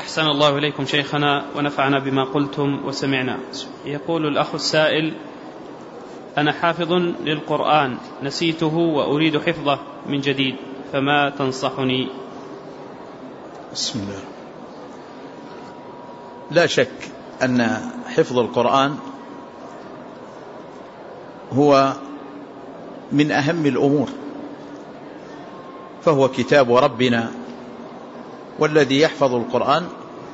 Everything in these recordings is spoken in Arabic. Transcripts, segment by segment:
أحسن الله إليكم شيخنا ونفعنا بما قلتم وسمعنا. يقول الأخ السائل: أنا حافظ للقرآن نسيته وأريد حفظه من جديد، فما تنصحني؟ بسم الله. لا شك أن حفظ القرآن هو من أهم الأمور، فهو كتاب ربنا، والذي يحفظ القرآن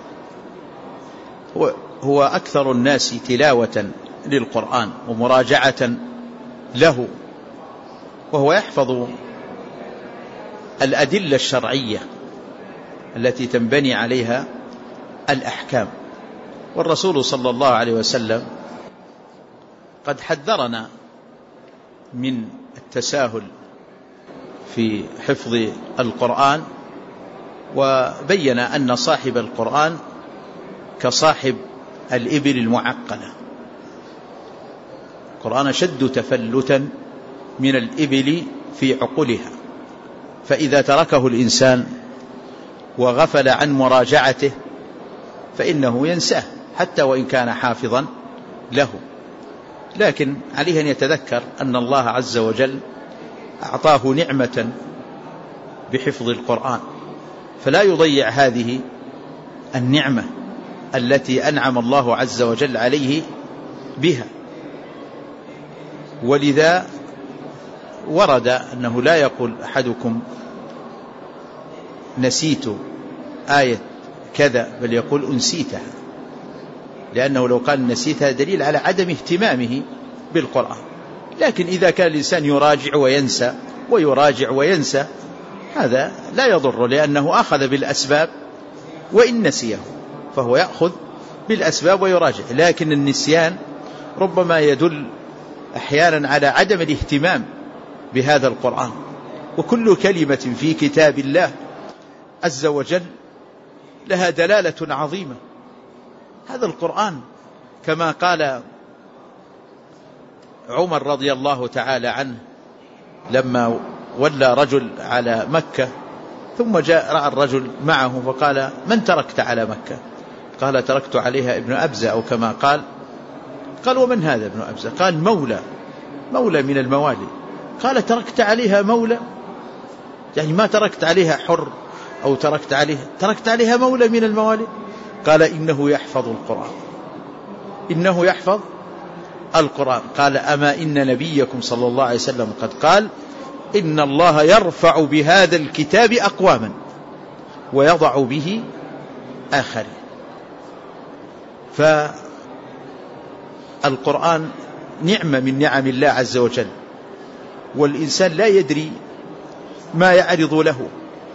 هو أكثر الناس تلاوة للقرآن ومراجعة له، وهو يحفظ الأدلة الشرعية التي تنبني عليها الأحكام. والرسول صلى الله عليه وسلم قد حذرنا من التساهل في حفظ القرآن، وبين أن صاحب القرآن كصاحب الإبل المعقلة. القرآن شد تفلتا من الإبل في عقلها، فإذا تركه الإنسان وغفل عن مراجعته فإنه ينساه حتى وإن كان حافظا له. لكن عليه أن يتذكر أن الله عز وجل أعطاه نعمة بحفظ القرآن، فلا يضيع هذه النعمة التي أنعم الله عز وجل عليه بها. ولذا ورد أنه لا يقول أحدكم نسيت آية كذا، بل يقول أنسيتها، لأنه لو قال نسيتها دليل على عدم اهتمامه بالقرآن. لكن إذا كان الإنسان يراجع وينسى ويراجع وينسى هذا لا يضر، لأنه أخذ بالأسباب، وإن نسيه فهو يأخذ بالأسباب ويراجع. لكن النسيان ربما يدل أحيانا على عدم الاهتمام بهذا القرآن. وكل كلمة في كتاب الله عز وجل لها دلالة عظيمة. هذا القرآن كما قال عمر رضي الله تعالى عنه لما ولى رجل على مكة، ثم جاء رأى الرجل معه فقال: من تركت على مكة؟ قال: تركت عليها ابن أبزة، أو كما قال. قال: ومن هذا ابن أبزة؟ قال: مولى من الموالي. قال: تركت عليها مولى؟ يعني ما تركت عليها حر أو تركت عليها مولى من الموالي؟ قال: إنه يحفظ القرآن، إنه يحفظ القرآن. قال: أما إن نبيكم صلى الله عليه وسلم قد قال: إن الله يرفع بهذا الكتاب أقواما ويضع به آخرين. فالقرآن نعمة من نعم الله عز وجل، والإنسان لا يدري ما يعرض له،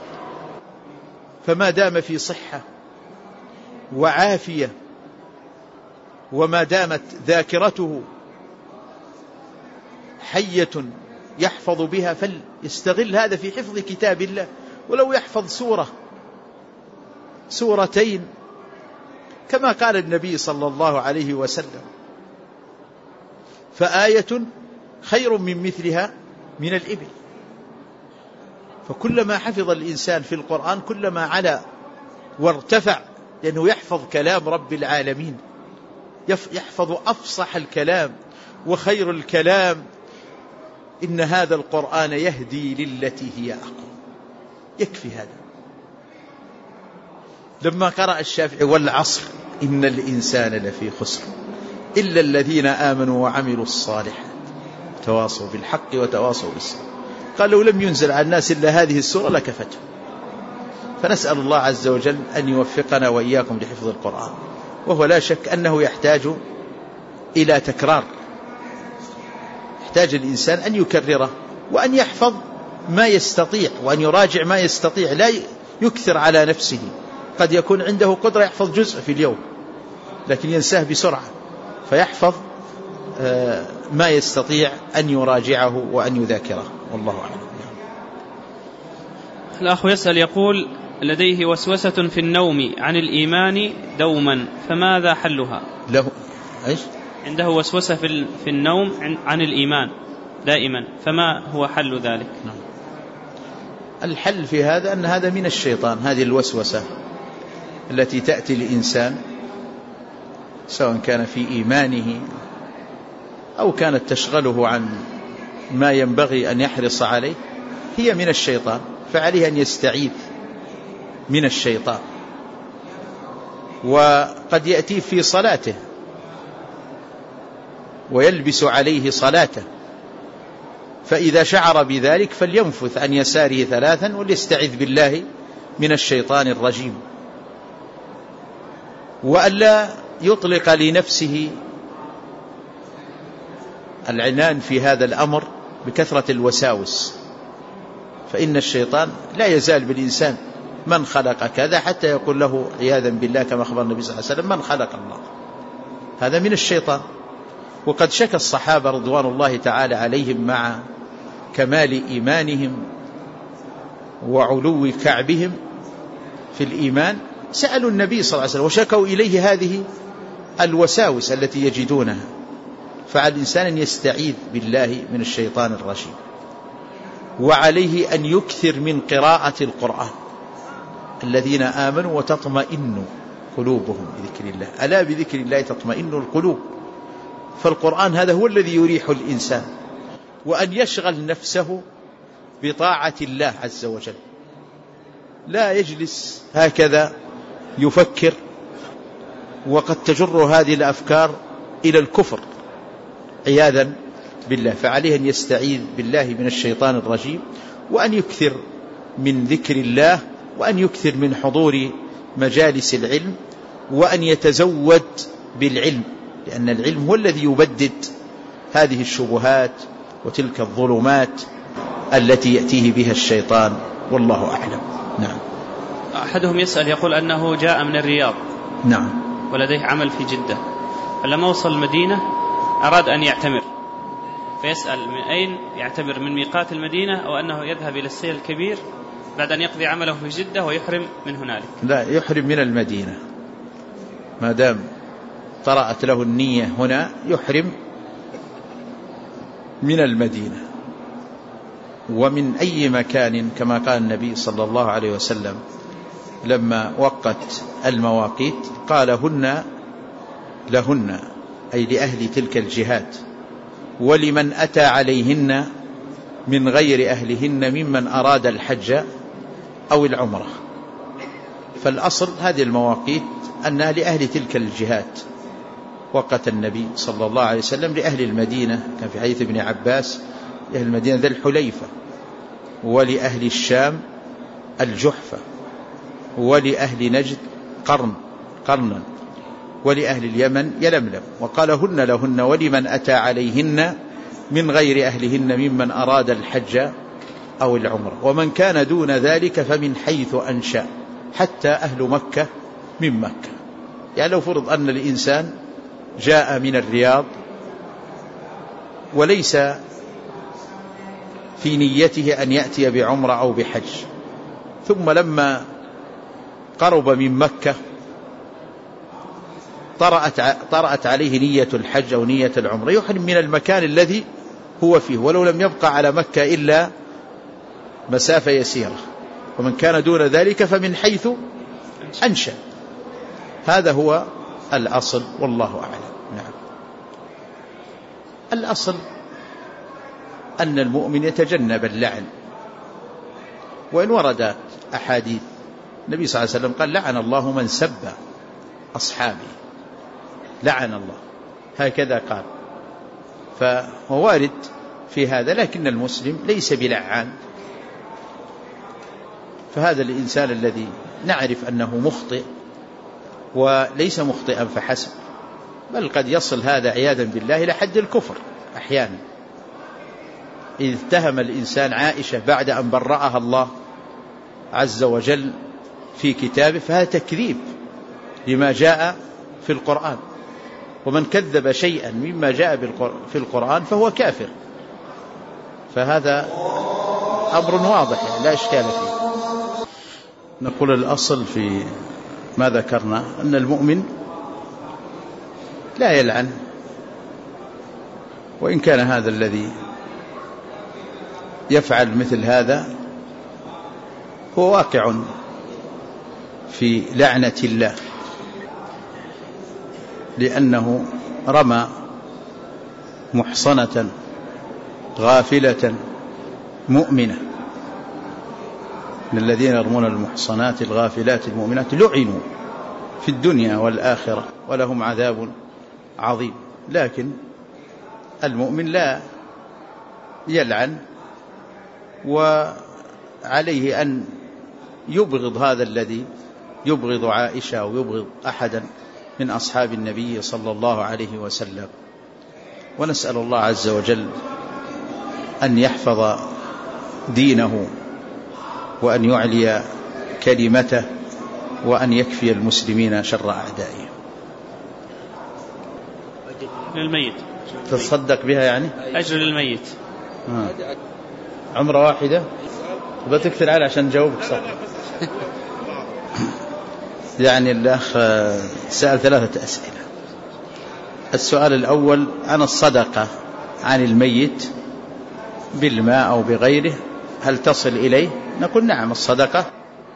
فما دام في صحة وعافية وما دامت ذاكرته حية يحفظ بها فليستغل هذا في حفظ كتاب الله. ولو يحفظ سورة سورتين كما قال النبي صلى الله عليه وسلم: فآية خير من مثلها من الإبل. فكلما حفظ الإنسان في القرآن كلما علا وارتفع، لأنه يحفظ كلام رب العالمين، يحفظ أفصح الكلام وخير الكلام. إن هذا القرآن يهدي للتي هي أقوم. يكفي هذا. لما قرأ الشافعي: والعصر إن الإنسان لفي خسر إلا الذين آمنوا وعملوا الصالحات تواصوا بالحق وتواصوا بالصبر، قال: لو لم ينزل على الناس إلا هذه السورة لكفته. فنسأل الله عز وجل أن يوفقنا وإياكم لحفظ القرآن، وهو لا شك أنه يحتاج إلى تكرار، يحتاج الإنسان أن يكرره وأن يحفظ ما يستطيع وأن يراجع ما يستطيع، لا يكثر على نفسه. قد يكون عنده قدرة يحفظ جزء في اليوم لكن ينساه بسرعة، فيحفظ ما يستطيع أن يراجعه وأن يذاكره، والله أعلم. الأخ يسأل يقول: لديه وسوسة في النوم عن الإيمان دوما، فماذا حلها؟ له إيش؟ عنده وسوسة في النوم عن الإيمان دائما، فما هو حل ذلك؟ الحل في هذا أن هذا من الشيطان، هذه الوسوسة التي تأتي للإنسان سواء كان في إيمانه أو كانت تشغله عن ما ينبغي أن يحرص عليه هي من الشيطان، فعليه أن يستعيذ من الشيطان. وقد يأتي في صلاته ويلبس عليه صلاته، فإذا شعر بذلك فلينفث عن يساره 3 وليستعذ بالله من الشيطان الرجيم، وألا يطلق لنفسه العنان في هذا الأمر بكثرة الوساوس، فإن الشيطان لا يزال بالإنسان من خلق كذا حتى يقول له عياذا بالله كما أخبر النبي صلى الله عليه وسلم من خلق الله، هذا من الشيطان. وقد شكى الصحابة رضوان الله تعالى عليهم مع كمال إيمانهم وعلو كعبهم في الإيمان سألوا النبي صلى الله عليه وسلم وشكوا إليه هذه الوساوس التي يجدونها، فعلى الإنسان أن يستعيذ بالله من الشيطان الرجيم، وعليه أن يكثر من قراءة القرآن. الذين آمنوا وتطمئن قلوبهم بذكر الله، ألا بذكر الله تطمئن القلوب. فالقرآن هذا هو الذي يريح الإنسان، وأن يشغل نفسه بطاعة الله عز وجل، لا يجلس هكذا يفكر وقد تجر هذه الأفكار إلى الكفر عياذا بالله. فعليه أن يستعيذ بالله من الشيطان الرجيم، وأن يكثر من ذكر الله، وأن يكثر من حضور مجالس العلم، وأن يتزود بالعلم، لأن العلم هو الذي يبدد هذه الشبهات وتلك الظلمات التي يأتيه بها الشيطان، والله أعلم. نعم. أحدهم يسأل يقول أنه جاء من الرياض، نعم، ولديه عمل في جدة، فلما وصل المدينة أراد أن يعتمر، فيسأل من أين يعتمر، من ميقات المدينة أو أنه يذهب إلى السيل الكبير بعد أن يقضي عمله في جدة ويحرم من هنالك؟ لا، يحرم من المدينة ما دام طرأت له النية هنا، يحرم من المدينة ومن أي مكان، كما قال النبي صلى الله عليه وسلم لما وقت المواقيت قال هن لهن، أي لأهل تلك الجهات، ولمن أتى عليهن من غير أهلهن ممن أراد الحج أو العمرة. فالأصل هذه المواقيت أنها لأهل تلك الجهات. وقت النبي صلى الله عليه وسلم لأهل المدينة، كان في حديث ابن عباس لأهل المدينة ذا الحليفة، ولأهل الشام الجحفة، ولأهل نجد قرنا، ولأهل اليمن يلملم. وقال هن لهن ولمن أتى عليهن من غير أهلهن ممن أراد الحج أو العمرة، ومن كان دون ذلك فمن حيث أنشأ، حتى أهل مكة من مكة. يعني لو فرض أن الإنسان جاء من الرياض وليس في نيته أن يأتي بعمرة أو بحج، ثم لما قرب من مكة طرأت عليه نية الحج أو نية العمرة، يحرم من المكان الذي هو فيه، ولو لم يبقى على مكة إلا مسافة يسيرة. ومن كان دون ذلك فمن حيث أنشأ. هذا هو الأصل، والله أعلم. نعم. الأصل أن المؤمن يتجنب اللعن، وإن ورد أحاديث النبي صلى الله عليه وسلم قال لعن الله من سب أصحابي، لعن الله، هكذا قال. فهو وارد في هذا، لكن المسلم ليس بلعان. فهذا الإنسان الذي نعرف أنه مخطئ وليس مخطئا فحسب، بل قد يصل هذا عياذا بالله إلى حد الكفر أحيانا. إذ اتهم الإنسان عائشة بعد أن برأها الله عز وجل في كتابه، فهذا تكذيب لما جاء في القرآن، ومن كذب شيئا مما جاء في القرآن فهو كافر. فهذا أمر واضح لا إشكال فيه. نقول الأصل في ما ذكرنا أن المؤمن لا يلعن، وإن كان هذا الذي يفعل مثل هذا هو واقع في لعنة الله، لأنه رمى محصنة غافلة مؤمنة. الذين يرمون المحصنات الغافلات المؤمنات لعنوا في الدنيا والآخرة ولهم عذاب عظيم. لكن المؤمن لا يلعن، وعليه أن يبغض هذا الذي يبغض عائشة أو يبغض أحدا من أصحاب النبي صلى الله عليه وسلم. ونسأل الله عز وجل أن يحفظ دينه وأن يعلي كلمته وأن يكفي المسلمين شر أعدائهم. للميت تصدق بها يعني أجر للميت. عمرة واحدة بتكثر على عشان جاوبك صح. يعني الأخ سأل 3 أسئلة. السؤال الأول عن الصدقة عن الميت بالماء أو بغيره، هل تصل إليه؟ نقول نعم، الصدقة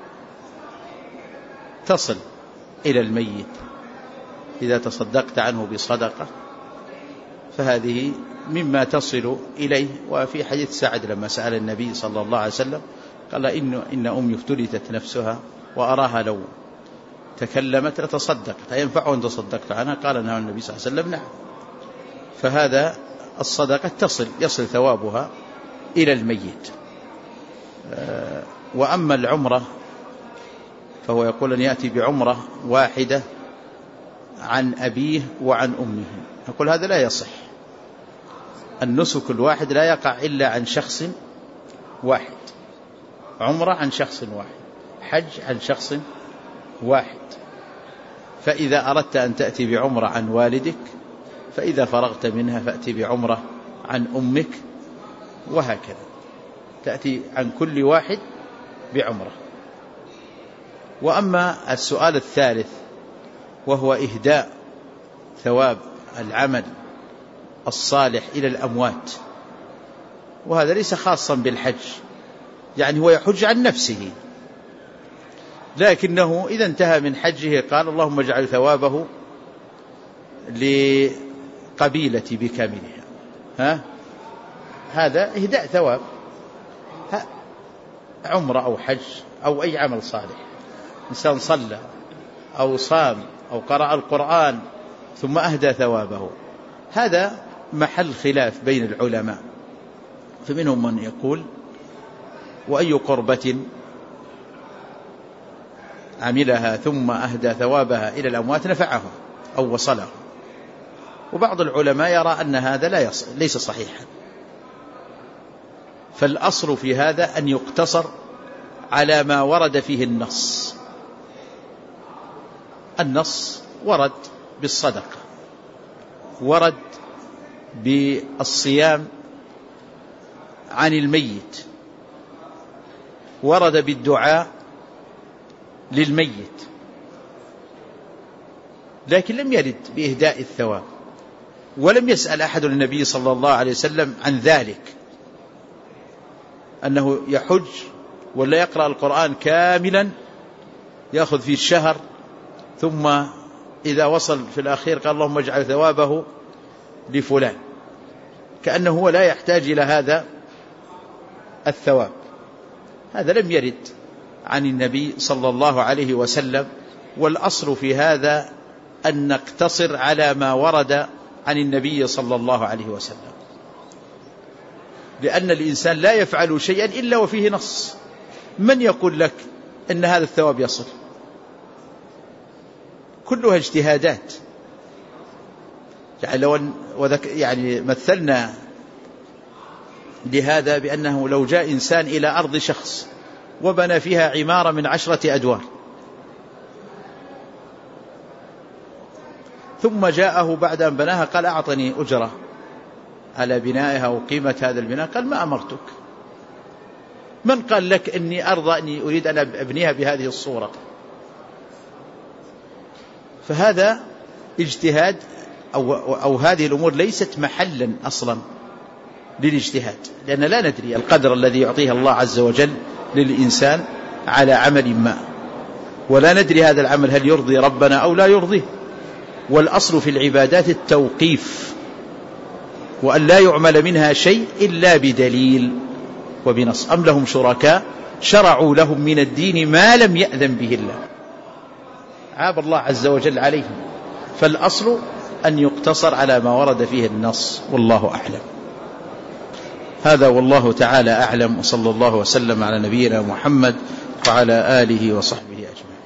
تصل إلى الميت. إذا تصدقت عنه بصدقة فهذه مما تصل إليه. وفي حديث سعد لما سأل النبي صلى الله عليه وسلم قال إن أمي افتلتت نفسها وأراها لو تكلمت لتصدقت، أينفع أن تصدقت عنها؟ قال نعم النبي صلى الله عليه وسلم نعم. فهذا الصدقة يصل ثوابها إلى الميت. وأما العمرة فهو يقول أن يأتي بعمرة واحدة عن أبيه وعن أمه. نقول هذا لا يصح. النسك الواحد لا يقع إلا عن شخص واحد. عمرة عن شخص واحد، حج عن شخص واحد. فإذا أردت أن تأتي بعمرة عن والدك فإذا فرغت منها فأتي بعمرة عن أمك، وهكذا تأتي عن كل واحد بعمرة. وأما السؤال الثالث وهو إهداء ثواب العمل الصالح إلى الأموات، وهذا ليس خاصا بالحج، يعني هو يحج عن نفسه، لكنه إذا انتهى من حجه قال اللهم اجعل ثوابه لقبيلتي بكاملها. هذا إهداء ثواب، عمره أو حج أو أي عمل صالح. إنسان صلى أو صام أو قرأ القرآن ثم أهدى ثوابه، هذا محل خلاف بين العلماء. فمنهم من يقول وأي قربة عملها ثم أهدى ثوابها إلى الأموات نفعهم أو وصلهم. وبعض العلماء يرى أن هذا ليس صحيحا. فالأصل في هذا أن يقتصر على ما ورد فيه النص. النص ورد بالصدقة، ورد بالصيام عن الميت، ورد بالدعاء للميت، لكن لم يرد بإهداء الثواب. ولم يسأل أحد النبي صلى الله عليه وسلم عن ذلك، أنه يحج ولا يقرأ القرآن كاملا يأخذ فيه الشهر، ثم إذا وصل في الأخير قال اللهم اجعل ثوابه لفلان، كأنه هو لا يحتاج إلى هذا الثواب. هذا لم يرد عن النبي صلى الله عليه وسلم. والأصل في هذا أن نقتصر على ما ورد عن النبي صلى الله عليه وسلم، لأن الإنسان لا يفعل شيئا إلا وفيه نص. من يقول لك أن هذا الثواب يصل؟ كلها اجتهادات. يعني مثلنا لهذا بأنه لو جاء إنسان إلى أرض شخص وبنى فيها عمارة من 10 أدوار، ثم جاءه بعد أن بناها قال أعطني أجرة على بنائها وقيمة هذا البناء، قال ما أمرتك. من قال لك أني أرضى أني أريد أن أبنيها بهذه الصورة؟ فهذا اجتهاد، أو هذه الأمور ليست محلا أصلا للاجتهاد، لأن لا ندري القدر الذي يعطيه الله عز وجل للإنسان على عمل ما. ولا ندري هذا العمل هل يرضي ربنا أو لا يرضيه. والأصل في العبادات التوقيف، وأن لا يعمل منها شيء إلا بدليل وبنص. أم لهم شركاء شرعوا لهم من الدين ما لم يأذن به الله، عاب الله عز وجل عليهم. فالأصل أن يقتصر على ما ورد فيه النص، والله أعلم. هذا والله تعالى أعلم، وصلى الله وسلم على نبينا محمد وعلى آله وصحبه أجمعين.